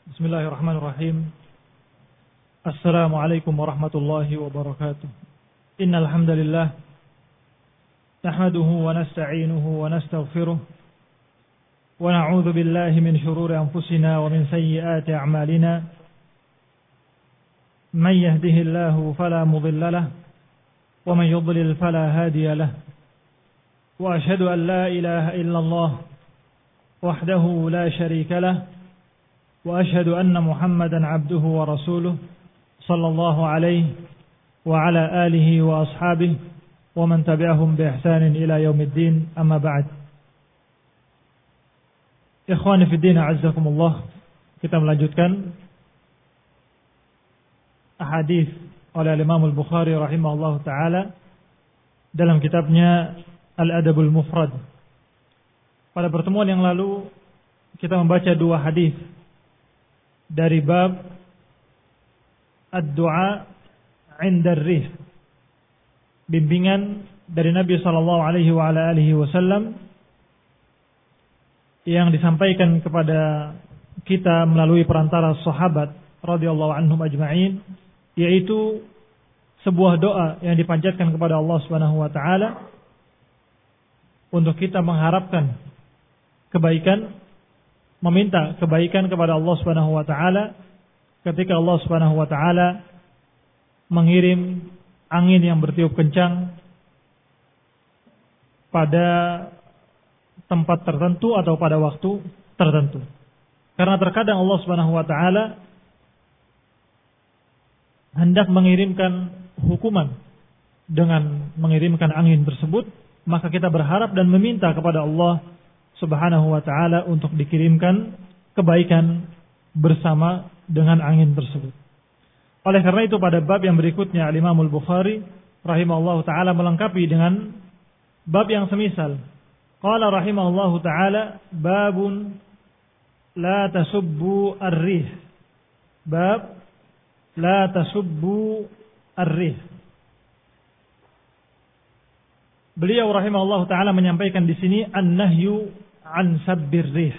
Bismillahirrahmanirrahim. Assalamualaikum warahmatullahi wabarakatuh. Innal hamdalillah nahmaduhu wa nasta'inuhu wa nastaghfiruh wa na'udzu billahi min shururi anfusina wa min sayyiati a'malina. Man yahdihillahu fala mudilla lahu wa man yudlil fala hadiya lahu. Wa ashhadu an la ilaha illallah wahdahu la syarika lahu wa ashhadu anna Muhammadan abduhu wa rasuluh sallallahu alaihi wa ala alihi wa ashabihi wa man tabi'ahum bi ihsanin ila yaumiddin, amma ba'd. Ikhwani fi din, a'azzakumullah. Kita melanjutkan hadis oleh Imam Al-Bukhari rahimahullahu taala dalam kitabnya Al-Adabul Mufrad. Pada pertemuan yang lalu kita membaca dua hadis dari bab ad-du'a 'inda ar-rih, bimbingan dari Nabi sallallahu alaihi wa ala alihi wasallam yang disampaikan kepada kita melalui perantara sahabat radhiyallahu anhum ajma'in, yaitu sebuah doa yang dipanjatkan kepada Allah Subhanahu wa taala untuk kita mengharapkan kebaikan, meminta kebaikan kepada Allah Subhanahu wa taala ketika Allah Subhanahu wa taala mengirim angin yang bertiup kencang pada tempat tertentu atau pada waktu tertentu. Karena terkadang Allah Subhanahu wa taala hendak mengirimkan hukuman dengan mengirimkan angin tersebut, maka kita berharap dan meminta kepada Allah Subhanahu wa taala untuk dikirimkan kebaikan bersama dengan angin tersebut. Oleh karena itu pada bab yang berikutnya Imam Al-Bukhari rahimahullahu taala melengkapi dengan bab yang semisal. Qala rahimahullahu taala babun la tasubbu ar-rih. Bab la tasubbu ar-rih. Beliau rahimahullahu taala menyampaikan di sini an-nahyu an sabbir rih.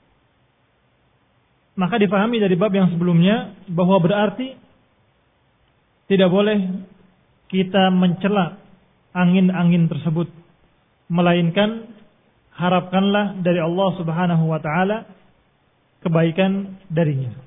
Maka difahami dari bab yang sebelumnya bahwa berarti tidak boleh kita mencela angin-angin tersebut, melainkan harapkanlah dari Allah Subhanahu wa taala kebaikan darinya.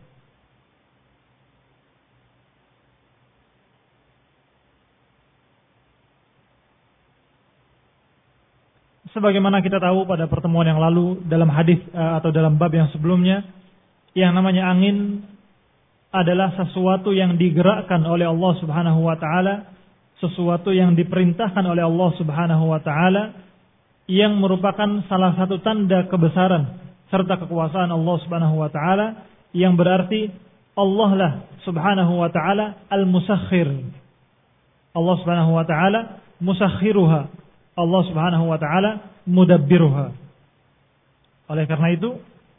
Sebagaimana kita tahu pada pertemuan yang lalu dalam hadis atau dalam bab yang sebelumnya, yang namanya angin adalah sesuatu yang digerakkan oleh Allah Subhanahu wa taala, sesuatu yang diperintahkan oleh Allah Subhanahu wa taala, yang merupakan salah satu tanda kebesaran serta kekuasaan Allah Subhanahu wa taala, yang berarti Allah lah Subhanahu wa taala al-musakhir. Allah Subhanahu wa taala musakhiruha. Allah Subhanahu wa taala mudabbiruha. Oleh karena itu,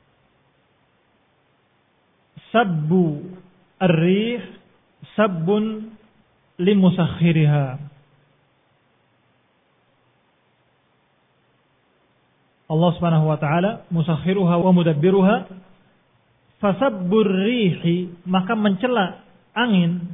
sabbu ar-rih sabbun limusakhiriha. Allah Subhanahu wa taala musakhiruha wa mudabbiruha. Fasabbur rihi, maka mencela angin,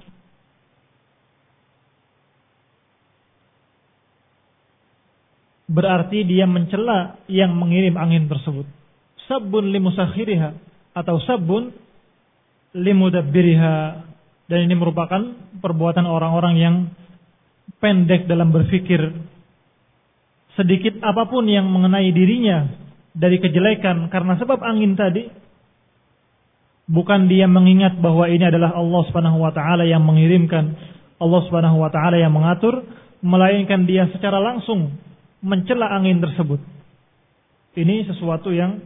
berarti dia mencela yang mengirim angin tersebut. Sabbun limusakhiriha atau sabbun limudabbiriha. Dan ini merupakan perbuatan orang-orang yang pendek dalam berfikir. Sedikit apapun yang mengenai dirinya dari kejelekan karena sebab angin tadi, bukan dia mengingat bahwa ini adalah Allah Subhanahu wa taala yang mengirimkan, Allah Subhanahu wa taala yang mengatur, melainkan dia secara langsung mencela angin tersebut. Ini sesuatu yang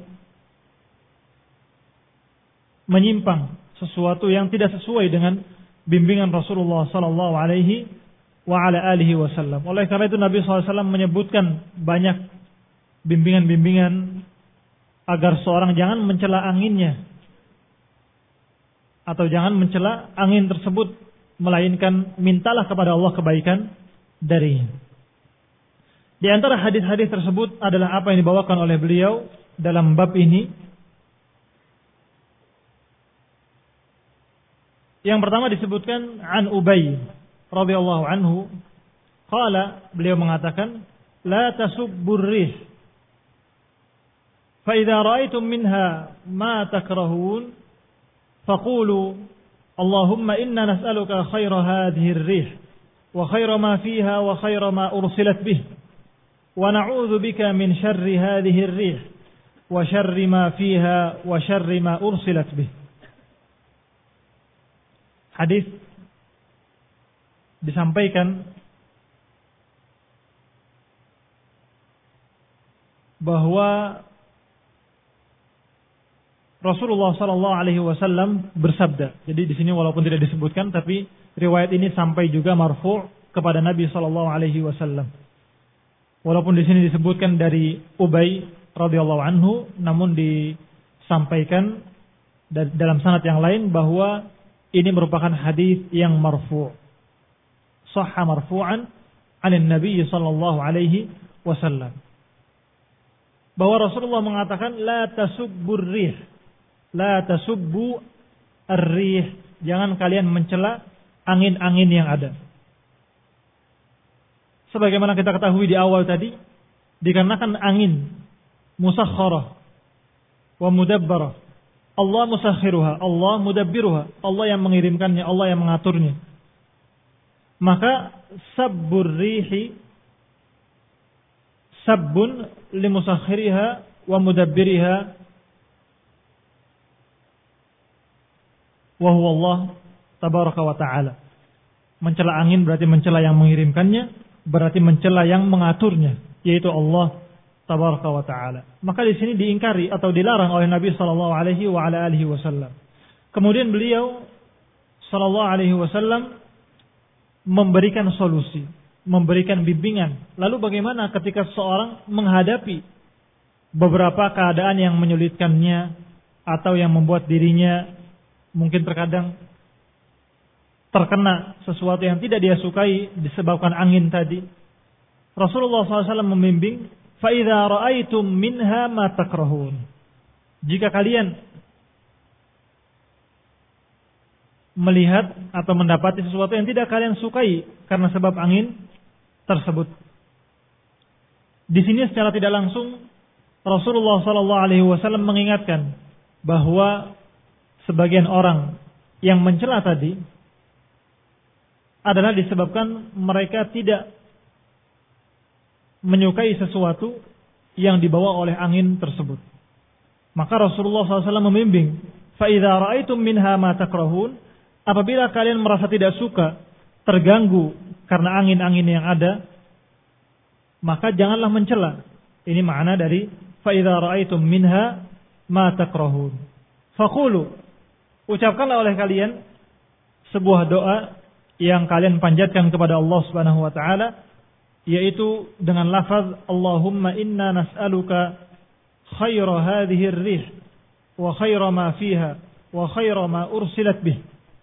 menyimpang, sesuatu yang tidak sesuai dengan bimbingan Rasulullah sallallahu alaihi wa ala alihi wasallam. Oleh karena itu Nabi sallallahu alaihi wasallam menyebutkan banyak bimbingan-bimbingan agar seorang jangan mencela anginnya atau jangan mencela angin tersebut, melainkan mintalah kepada Allah kebaikan darinya. Di antara hadis-hadis tersebut adalah apa yang dibawakan oleh beliau dalam bab ini, Yang pertama disebutkan an Ubay radhiyallahu anhu, qala, beliau mengatakan, la tasubbur rih, fa idza ra'aytum minha ma takrahun faqulu Allahumma inna nas'aluka khaira hadhihi ar-rih wa khaira ma fiha wa khaira ma ursilat bih wa na'udzu bika min syarri hadhihi ar-rih wa syarri ma fiha wa syarri ma ursilat bih. Hadis disampaikan bahwa Rasulullah sallallahu alaihi wasallam bersabda. Jadi di sini walaupun tidak disebutkan, tapi riwayat ini sampai juga marfu' kepada Nabi sallallahu alaihi wasallam. Walaupun di sini disebutkan dari Ubay radhiyallahu anhu, namun disampaikan dalam sanad yang lain bahwa ini merupakan hadis yang marfu'. Sahha marfu'an 'anin Nabi sallallahu alaihi wasallam. Bahwa Rasulullah mengatakan la tasubbur rih, la tasubbu ar-rih, jangan kalian mencela angin-angin yang ada. Sebagaimana kita ketahui di awal tadi, dikarenakan angin musakhkharah wa mudabbarah, Allah musakhiruha, Allah mudabbiruha, Allah yang mengirimkannya, Allah yang mengaturnya. Maka sabbur rihi sabbun limusakhiriha wa mudabbiriha wa huwa Allah tabaraka wa ta'ala. Mencela angin berarti mencela yang mengirimkannya, berarti mencela yang mengaturnya, yaitu Allah tabaraka wa ta'ala. Maka di sini diingkari atau dilarang oleh Nabi sallallahu alaihi wa ala alihi wasallam. Kemudian beliau sallallahu alaihi wasallam memberikan solusi, memberikan bimbingan. Lalu bagaimana ketika seorang menghadapi beberapa keadaan yang menyulitkannya atau yang membuat dirinya mungkin terkadang terkena sesuatu yang tidak dia sukai disebabkan angin tadi. Rasulullah SAW membimbing, فَإِذَا رَأَيْتُمْ مِنْهَا مَا تَكْرَهُونَ. Jika kalian melihat atau mendapati sesuatu yang tidak kalian sukai karena sebab angin tersebut. Di sini secara tidak langsung Rasulullah SAW mengingatkan bahwa sebagian orang yang mencela tadi adalah disebabkan mereka tidak menyukai sesuatu yang dibawa oleh angin tersebut. Maka Rasulullah SAW membimbing, فَإِذَا رَأَيْتُمْ مِنْهَا مَا تَكْرَهُونَ. Apabila kalian merasa tidak suka, terganggu karena angin-angin yang ada, maka janganlah mencela. Ini makna dari فَإِذَا رَأَيْتُمْ مِنْهَا مَا تَكْرَهُونَ. فَقُولُوا. Ucapkanlah oleh kalian sebuah doa yang kalian panjatkan kepada Allah Subhanahu wa taala, yaitu dengan lafaz Allahumma inna nas'aluka khaira hadhihi ar-rih wa khaira ma fiha wa khaira ma ursilat bih.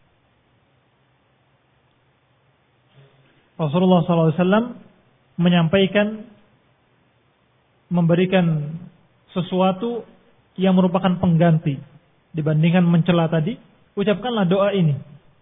Rasulullah SAW menyampaikan, memberikan sesuatu yang merupakan pengganti dibandingkan mencela tadi. Ucapkanlah doa ini.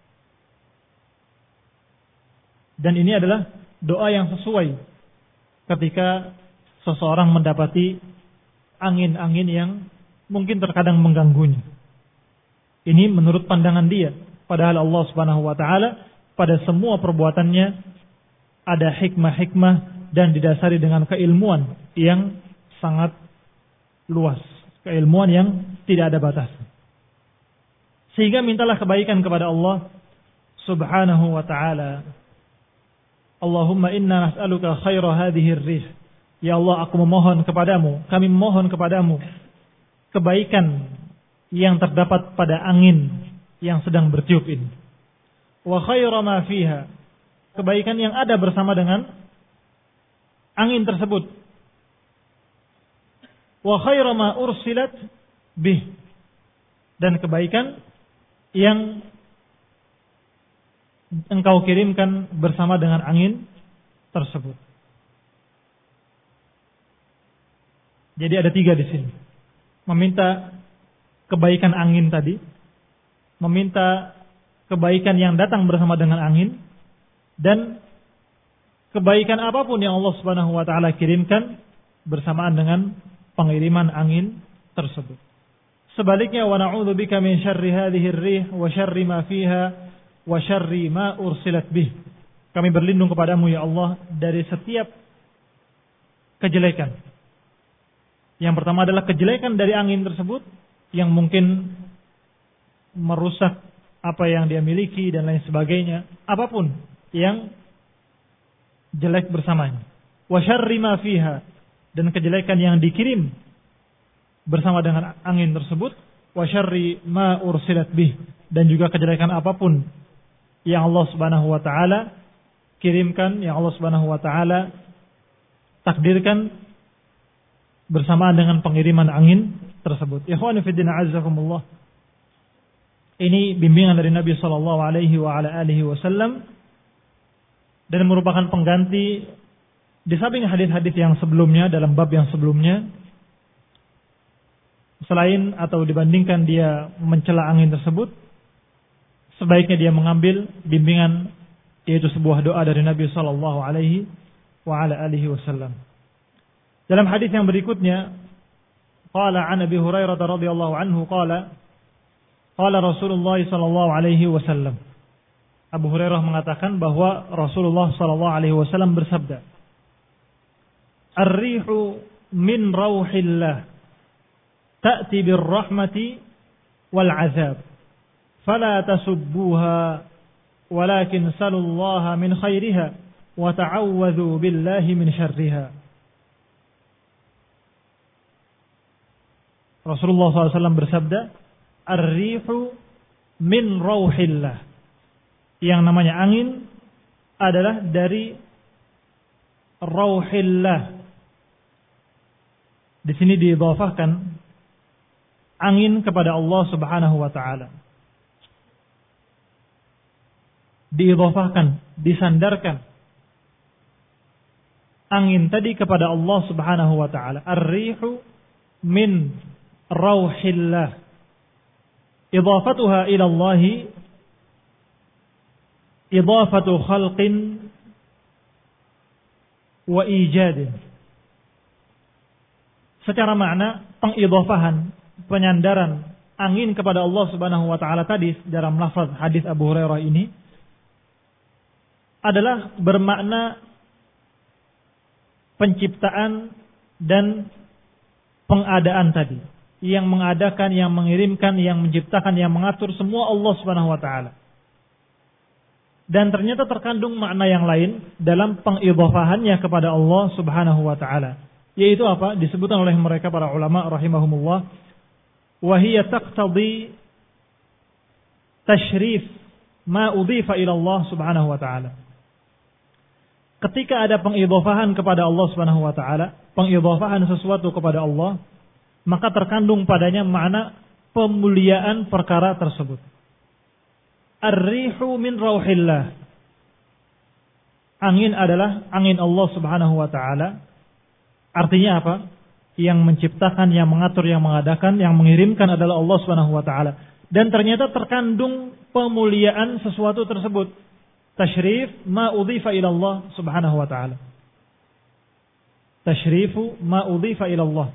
Dan ini adalah doa yang sesuai ketika seseorang mendapati angin-angin yang mungkin terkadang mengganggunya. Ini menurut pandangan dia. Padahal Allah Subhanahu wa taala pada semua perbuatannya ada hikmah-hikmah dan didasari dengan keilmuan yang sangat luas, keilmuan yang tidak ada batas. Sehingga mintalah kebaikan kepada Allah Subhanahu wa taala. Allahumma inna nas'aluka khaira hadhihi ar-rih. Ya Allah, aku memohon kepadamu, kami memohon kepadamu kebaikan yang terdapat pada angin yang sedang bertiup ini. Wa khaira ma fiha. Kebaikan yang ada bersama dengan angin tersebut. Wa khaira ma ursilat bih. Dan kebaikan yang engkau kirimkan bersama dengan angin tersebut. Jadi ada 3 di sini. Meminta kebaikan angin tadi, meminta kebaikan yang datang bersama dengan angin, dan kebaikan apapun yang Allah Subhanahu wa taala kirimkan bersamaan dengan pengiriman angin tersebut. Sebaliknya, wa na'udzubika min syarri hadhihi ar-rih wa syarri ma fiha wa syarri ma ursilat bih. Kami berlindung kepadamu ya Allah dari setiap kejelekan. Yang pertama adalah kejelekan dari angin tersebut yang mungkin merusak apa yang dia miliki dan lain sebagainya, apapun yang jelek bersamanya. Wa syarri ma fiha, dan kejelekan yang dikirim bersama dengan angin tersebut. Wa syarri ma ursilat bih, dan juga kejelekan apapun yang Allah Subhanahu wa taala kirimkan, yang Allah Subhanahu wa taala takdirkan bersamaan dengan pengiriman angin tersebut. Ikhwani fi din, azzakumullah. Ini bimbingan dari Nabi sallallahu alaihi wa ala alihi wasallam, dan merupakan pengganti di samping hadis-hadis yang sebelumnya dalam bab yang sebelumnya. Selain atau dibandingkan dia mencela angin tersebut, sebaiknya dia mengambil bimbingan, yaitu sebuah doa dari Nabi sallallahu alaihi wa ala alihi wasallam. Dalam hadis yang berikutnya, qala an Abi Hurairah radhiyallahu anhu qala Rasulullah sallallahu alaihi wasallam. Abu Hurairah mengatakan bahwa Rasulullah sallallahu alaihi wasallam bersabda, "Ar-rihu min rauhillah ta'ti bir-rahmati wal 'adzab. Fala tasubbuha walakin salullaha min khairiha wa ta'awwadhu billahi min syarriha." Rasulullah SAW bersabda, "Ar-rihu min rauhillah." Yang namanya angin adalah dari rauhillah. Di sini diidhafahkan angin kepada Allah Subhanahu wa taala. Diidhafahkan, disandarkan angin tadi kepada Allah Subhanahu wa taala. Ar-rihu min rauhillah. Idhafatuha ila Allah idhafatu khalqin wa ijadin. Secara makna, pengidhafahan, penyandaran angin kepada Allah Subhanahu wa taala tadi dalam lafaz hadis Abu Hurairah ini adalah bermakna penciptaan dan pengadaan tadi. Yang mengadakan, yang mengirimkan, yang menciptakan, yang mengatur semua Allah Subhanahu wa taala. Dan ternyata terkandung makna yang lain dalam pengidhafahannya kepada Allah Subhanahu wa taala. Yaitu apa? Disebutkan oleh mereka para ulama rahimahumullah, wa hiya taqtadi tashrif ma udhifa ila Allah Subhanahu wa taala. Ketika ada pengidhafahan kepada Allah Subhanahu wa taala, pengidhafahan sesuatu kepada Allah, maka terkandung padanya makna pemuliaan perkara tersebut. Ar-rihu min rauhillah. Angin adalah angin Allah Subhanahu wa taala. Artinya apa? Yang menciptakan, yang mengatur, yang mengadakan, yang mengirimkan adalah Allah Subhanahu wa taala. Dan ternyata terkandung pemuliaan sesuatu tersebut. Tashrif ma udhifa ila Allah Subhanahu wa taala. Tashrifu ma udhifa ila Allah.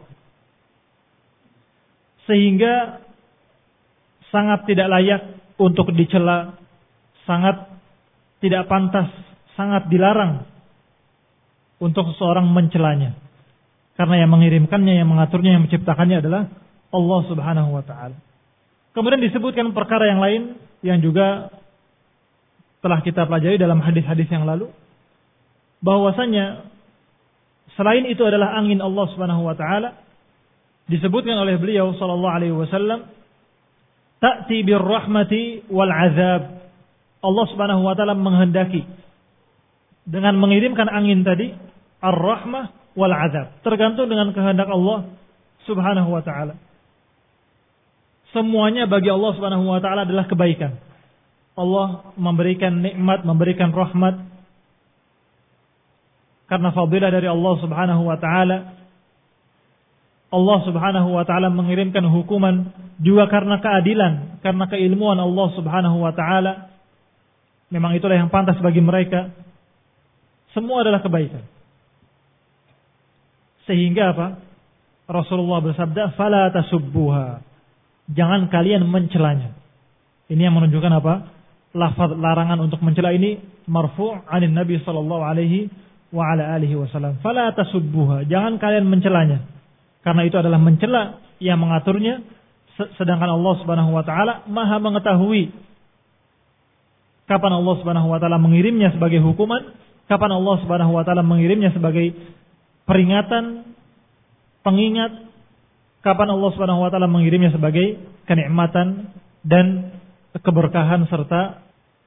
Sehingga sangat tidak layak untuk dicela, sangat tidak pantas, sangat dilarang untuk seseorang mencelanya. Karena yang mengirimkannya, yang mengaturnya, yang menciptakannya adalah Allah Subhanahu wa taala. Kemudian disebutkan perkara yang lain yang juga telah kita pelajari dalam hadis-hadis yang lalu, bahwasanya selain itu adalah angin Allah Subhanahu wa taala. Disebutkan oleh beliau sallallahu alaihi wasallam, ta'ti birrahmati wal azab. Allah Subhanahu wa taala menghendaki dengan mengirimkan angin tadi ar-rahmah wal azab. Tergantung dengan kehendak Allah Subhanahu wa taala. Semuanya bagi Allah Subhanahu wa taala adalah kebaikan. Allah memberikan nikmat, memberikan rahmat karena fadilah dari Allah Subhanahu wa taala. Allah Subhanahu wa taala mengirimkan hukuman juga karena keadilan, karena keilmuan Allah Subhanahu wa taala. Memang itulah yang pantas bagi mereka. Semua adalah kebaikan. Sehingga apa? Rasulullah bersabda, "Fala tasubbuha." Jangan kalian mencelanya. Ini yang menunjukkan apa? Lafaz larangan untuk mencela ini marfu' 'anil Nabi sallallahu alaihi wa ala alihi wasallam. Fala tasubbuha. Jangan kalian mencelanya. Karena itu adalah mencela yang mengaturnya, sedangkan Allah Subhanahu wa taala Maha mengetahui kapan Allah Subhanahu wa taala mengirimnya sebagai hukuman, kapan Allah Subhanahu wa taala mengirimnya sebagai peringatan, pengingat, kapan Allah Subhanahu wa taala mengirimnya sebagai kenikmatan dan keberkahan serta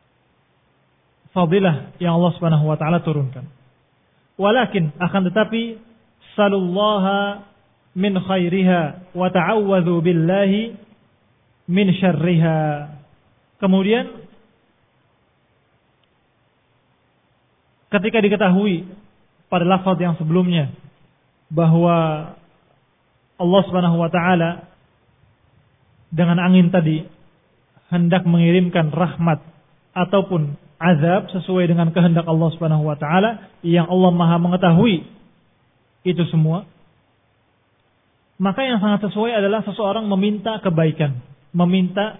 fadilah yang Allah Subhanahu wa taala turunkan. Walakin akan tetapi salullaha min khairiha wa ta'awwadhu billahi min syarriha. Kemudian ketika diketahui pada lafaz yang sebelumnya bahwa Allah Subhanahu wa taala dengan angin tadi hendak mengirimkan rahmat ataupun azab sesuai dengan kehendak Allah Subhanahu wa taala yang Allah Maha mengetahui itu semua, maka yang sangat sesuai adalah seseorang meminta kebaikan, meminta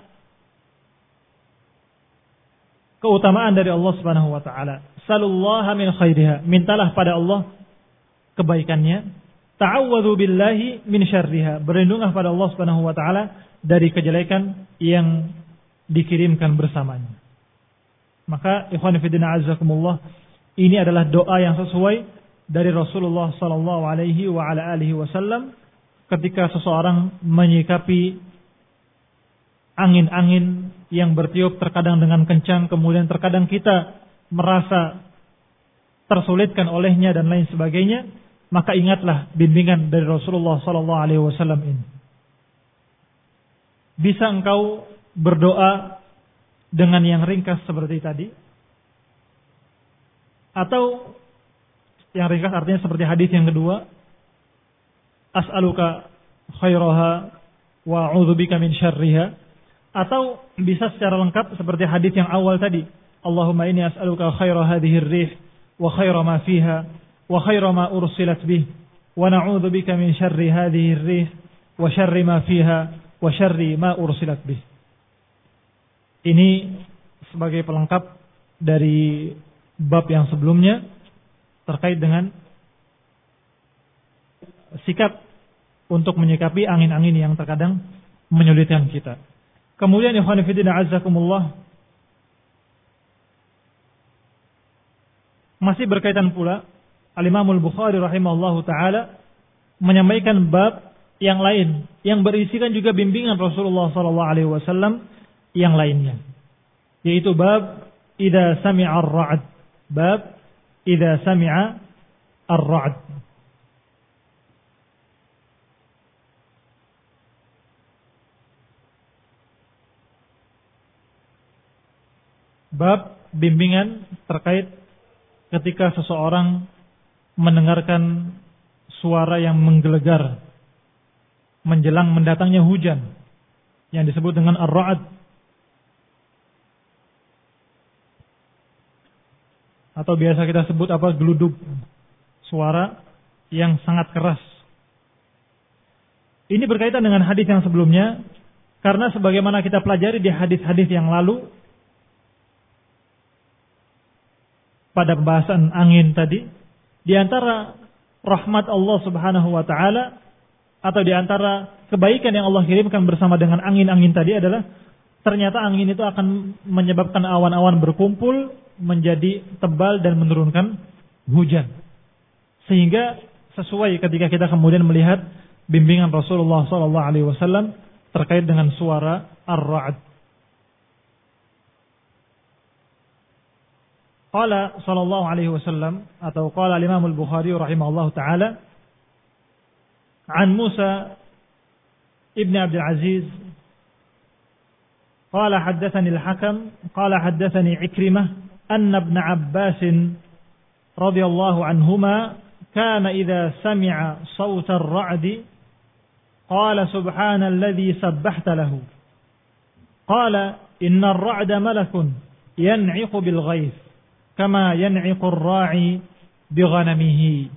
keutamaan dari Allah Subhanahu wa taala. Salullaha min khairiha, mintalah pada Allah kebaikannya. Ta'awwadhu billahi min syarriha, berlindunglah pada Allah Subhanahu wa taala dari kejelekan yang dikirimkan bersamanya. Maka ikhwan fillah azakumullah, ini adalah doa yang sesuai dari Rasulullah sallallahu alaihi wa ala alihi wasallam ketika seseorang menyikapi angin-angin yang bertiup terkadang dengan kencang, kemudian terkadang kita merasa tersulitkan olehnya dan lain sebagainya, maka ingatlah bimbingan dari Rasulullah sallallahu alaihi wasallam ini. Bisa engkau berdoa dengan yang ringkas seperti tadi, atau yang ringkas artinya seperti hadis yang kedua, as'aluka khairaha wa a'udzubika min syarriha, atau bisa secara lengkap seperti hadis yang awal tadi, Allahumma inni as'aluka khaira hadhihi ar-rih wa khaira ma fiha wa khaira ma ursilat bih wa na'udzubika min syarri hadhihi ar-rih wa syarri ma fiha wa syarri ma ursilat bih. Ini sebagai pelengkap dari bab yang sebelumnya terkait dengan sikap untuk menyikapi angin-angin yang terkadang menyulitkan kita. Kemudian ikhwan fillah azakumullah, masih berkaitan pula Al-Imam Al-Bukhari rahimahullahu taala menyampaikan bab yang lain yang berisikan juga bimbingan Rasulullah sallallahu alaihi wasallam yang lainnya, yaitu bab idza sami'a ar-ra'd, bab idza sami'a ar-ra'd. Bab bimbingan terkait ketika seseorang mendengarkan suara yang menggelegar menjelang mendatangnya hujan yang disebut dengan ar-ra'd, atau biasa kita sebut geluduk, suara yang sangat keras. Ini berkaitan dengan hadis yang sebelumnya, karena sebagaimana kita pelajari di hadis-hadis yang lalu pada pembahasan angin tadi, di antara rahmat Allah Subhanahu wa taala atau di antara kebaikan yang Allah kirimkan bersama dengan angin-angin tadi adalah ternyata angin itu akan menyebabkan awan-awan berkumpul menjadi tebal dan menurunkan hujan. Sehingga sesuai ketika kita kemudian melihat bimbingan Rasulullah sallallahu alaihi wasallam terkait dengan suara ar-ra'd. Qala sallallahu alaihi wasallam, atau qala Imam Al-Bukhari rahimahullahu taala an Musa ibn Abdul Aziz qala haddatsani al-Hakam qala haddatsani Ikrimah anna ibn Abbas radhiyallahu anhuma kana idza sami'a sawt ar-ra'd qala subhanalladzi sabbahta lahu. Qala innar ra'da malakun yan'iqu bil ghaith kama yan'iqu ar-ra'i bi ghanamihi.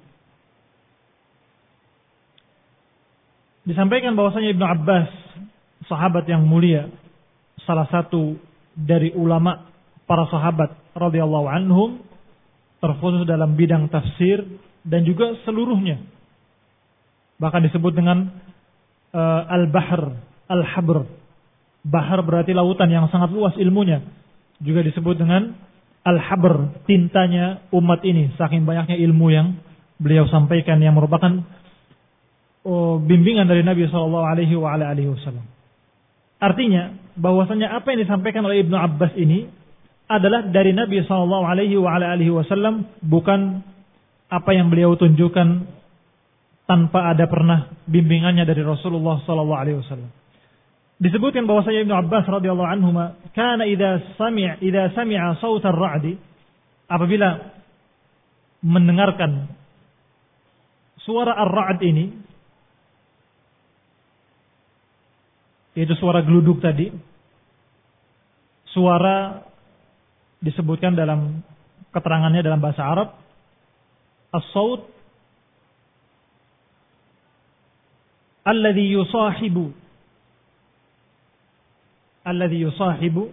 Disampaikan bahwasanya Ibnu Abbas, sahabat yang mulia, salah satu dari ulama para sahabat radhiyallahu anhum, terkhusus dalam bidang tafsir dan juga seluruhnya. Bahkan disebut dengan al-bahr, al-habr. Bahar berarti lautan yang sangat luas ilmunya. Juga disebut dengan al-habr, tintanya umat ini, saking banyaknya ilmu yang beliau sampaikan yang merupakan bimbingan dari Nabi SAW. Artinya bahwasanya apa yang disampaikan oleh Ibnu Abbas ini adalah dari Nabi SAW, bukan apa yang beliau tunjukkan tanpa ada pernah bimbingannya dari Rasulullah SAW. Disebutkan bahwasanya Ibnu Abbas radhiyallahu anhu kana idza sami'a saut ar-ra'di, apabila mendengarkan suara ar-ra'd ini, yaitu suara geluduk tadi, suara disebutkan dalam keterangannya dalam bahasa Arab, as-saut alladhi yusahibu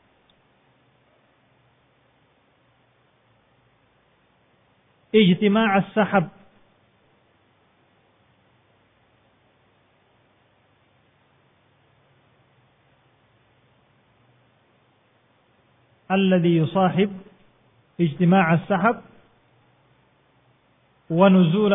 ijtima' as-sahab alladhi yusahib ijtima' as-sahab wa nuzul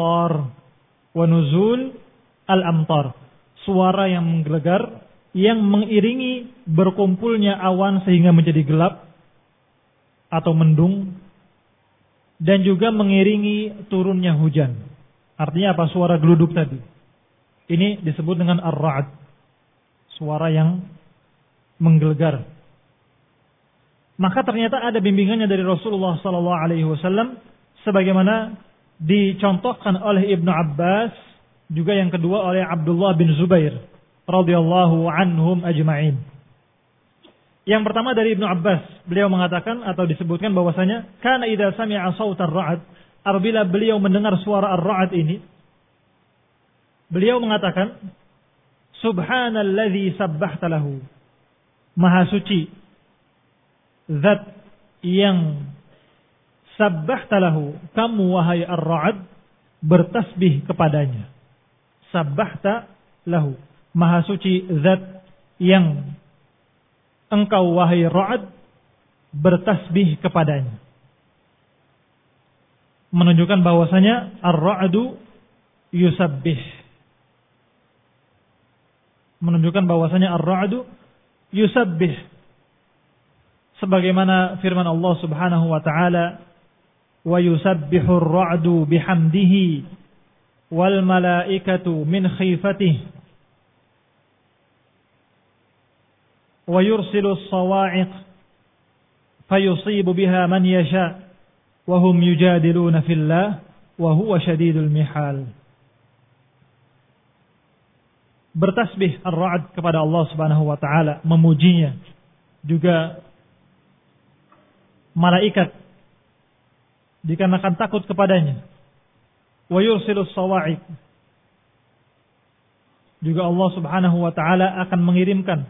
al-amtar, suara yang menggelegar yang mengiringi berkumpulnya awan sehingga menjadi gelap atau mendung, dan juga mengiringi turunnya hujan. Artinya apa? Suara geluduk tadi ini disebut dengan ar-ra'd, suara yang menggelegar. Maka ternyata ada bimbingannya dari Rasulullah SAW, sebagaimana dicontohkan oleh Ibnu Abbas, juga yang kedua oleh Abdullah bin Zubair radhiyallahu anhum ajma'in. Yang pertama dari Ibnu Abbas, beliau mengatakan atau disebutkan bahwasanya kana idza sami'a sautar ra'd, apabila beliau mendengar suara ar-ra'd ini, beliau mengatakan subhanalladzi sabbahta lahu, maha suci zat yang sabbahta lahu, kamu wahai ar-ra'd bertasbih kepadanya. Sabbahta lahu, maha suci zat yang engkau wahai ra'd bertasbih kepadanya. Menunjukkan bahwasanya ar-ra'du yusabbih. Menunjukkan bahwasanya ar-ra'du yusabbih. Sebagaimana firman Allah Subhanahu wa taala, wa yusabbihu ar-ra'du bihamdihi wal malaikatu min khifatihi wa yursilu as-sawa'iq fayusibu biha man yasha wa hum yujadiluna fillah wa huwa shadidul mihal. Bertasbih ar-ra'd kepada Allah Subhanahu wa taala, memujinya. Juga malaikat dikarenakan takut kepadanya. Wa yursilus sawa'iq, juga Allah Subhanahu wa taala akan mengirimkan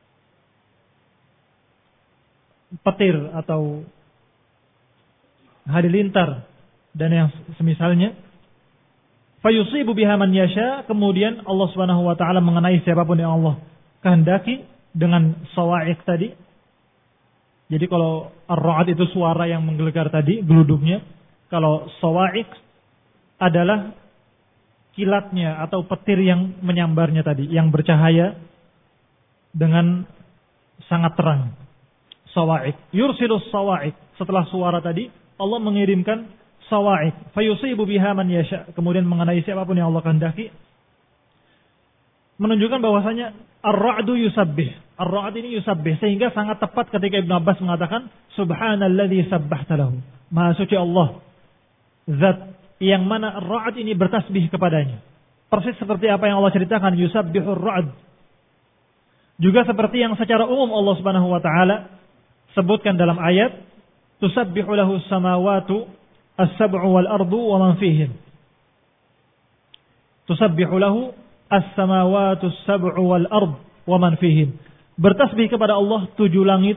petir atau halilintar dan yang semisalnya. Fayusibu biha man yasha, kemudian Allah Subhanahu wa taala mengenai siapapun yang Allah kehendaki dengan sawa'iq tadi. Jadi kalau ar-ra'd itu suara yang menggelegar tadi, geluduknya. Kalau sawa'iq adalah kilatnya atau petir yang menyambarnya tadi, yang bercahaya dengan sangat terang. Sawa'iq, yursilus sawa'iq. Setelah suara tadi, Allah mengirimkan sawa'iq. Fayusibu biha man yasha, kemudian mengenai siapapun yang Allah kehendaki. Menunjukkan bahwasanya ar-ra'du yusabbih. Ar-ra'd ini yusabbih, sehingga sangat tepat ketika Ibnu Abbas mengatakan subhanalladzi sabbahta lahu. Maha suci Allah, zat yang mana ar-ra'd ini bertasbih kepadanya. Persis seperti apa yang Allah ceritakan, yusabbihur ra'd. Juga seperti yang secara umum Allah Subhanahu wa taala sebutkan dalam ayat, tusabbihu lahu samawatu as-sab'u wal ardu wa man fihin. Tusabbihu lahu as-samawatu as-sab'u wal ardu wa man fihin. Bertasbih kepada Allah 7 langit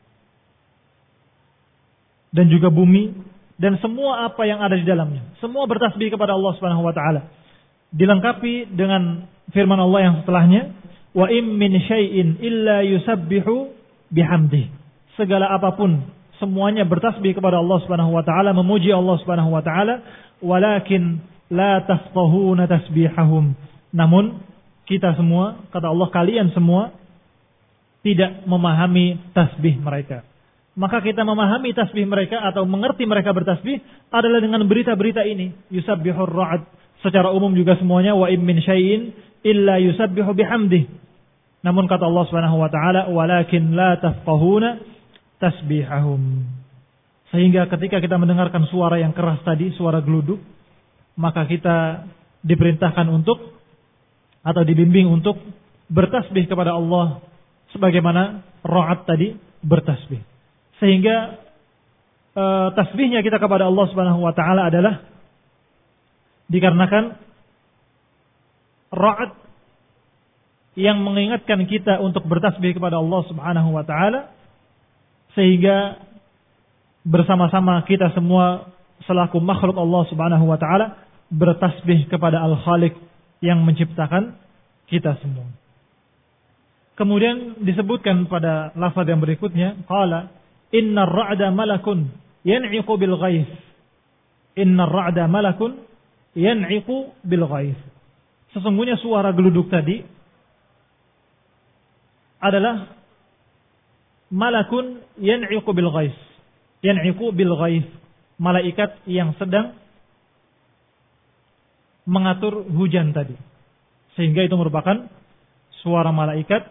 dan juga bumi dan semua apa yang ada di dalamnya. Semua bertasbih kepada Allah Subhanahu wa taala. Dilengkapi dengan firman Allah yang setelahnya, wa im min syai'in illa yusabbihu bihamdih. Segala apapun semuanya bertasbih kepada Allah Subhanahu wa taala, memuji Allah Subhanahu wa taala, walakin la tafqahuna tasbihahum. Namun kita semua, kata Allah, kalian semua tidak memahami tasbih mereka. Maka kita memahami tasbih mereka atau mengerti mereka bertasbih adalah dengan berita-berita ini. Yusabbihur ra'd. Secara umum juga semuanya, wa im min syai'in illa yusabbihu bihamdih. Namun kata Allah Subhanahu wa taala, walakin la tafqahuna tasbihahum. Sehingga ketika kita mendengarkan suara yang keras tadi, suara geluduk, maka kita diperintahkan untuk atau dibimbing untuk bertasbih kepada Allah sebagaimana ra'd tadi bertasbih. Sehingga tasbihnya kita kepada Allah Subhanahu wa taala adalah dikarenakan ra'd yang mengingatkan kita untuk bertasbih kepada Allah Subhanahu wa taala, sehingga bersama-sama kita semua selaku makhluk Allah Subhanahu wa taala bertasbih kepada Al-Khaliq yang menciptakan kita semua. Kemudian disebutkan pada lafaz yang berikutnya, qala innar ra'da malakun yan'iqu bil ghaith. Innar ra'da malakun yan'iqu bil ghaith. Sesungguhnya suara geluduk tadi adalah malakun yan'iqu bil ghaith. Yan'iqu bil ghaith. Malaikat yang sedang mengatur hujan tadi. Sehingga itu merupakan suara malaikat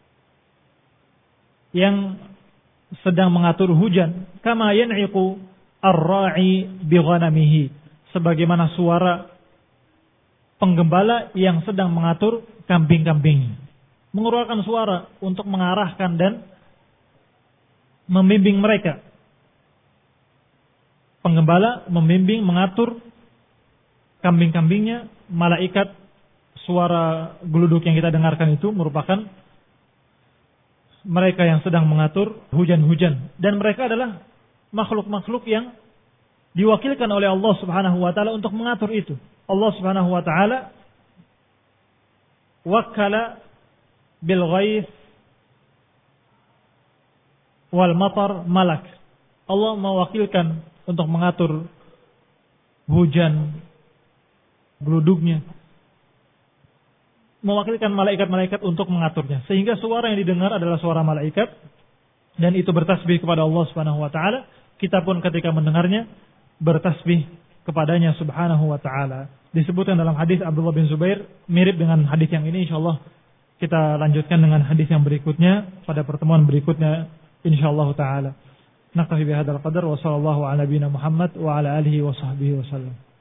yang sedang mengatur hujan. Kama yan'iqu ar-ra'i bi ghanamihi. Sebagaimana suara penggembala yang sedang mengatur kambing-kambingnya. Mengeluarkan suara untuk mengarahkan dan membimbing mereka. Penggembala membimbing, mengatur kambing-kambingnya. Malaikat, suara geluduk yang kita dengarkan itu merupakan mereka yang sedang mengatur hujan-hujan. Dan mereka adalah makhluk-makhluk yang diwakilkan oleh Allah Subhanahu wa taala untuk mengatur itu. Allah Subhanahu wa taala wakkala bil ghaith wal matar malak. Allah mewakilkan untuk mengatur hujan, geluduknya, mewakilkan malaikat-malaikat untuk mengaturnya. Sehingga suara yang didengar adalah suara malaikat dan itu bertasbih kepada Allah Subhanahu wa taala. Kita pun ketika mendengarnya bertasbih kepadanya Subhanahu wa taala. Disebutkan dalam hadis Abdullah bin Zubair, mirip dengan hadis yang ini. Insyaallah kita lanjutkan dengan hadis yang berikutnya pada pertemuan berikutnya insyaallah taala. Naktafi bihadzal qadar wa sallallahu ala nabiyyina Muhammad wa ala alihi wa sahbihi wasallam.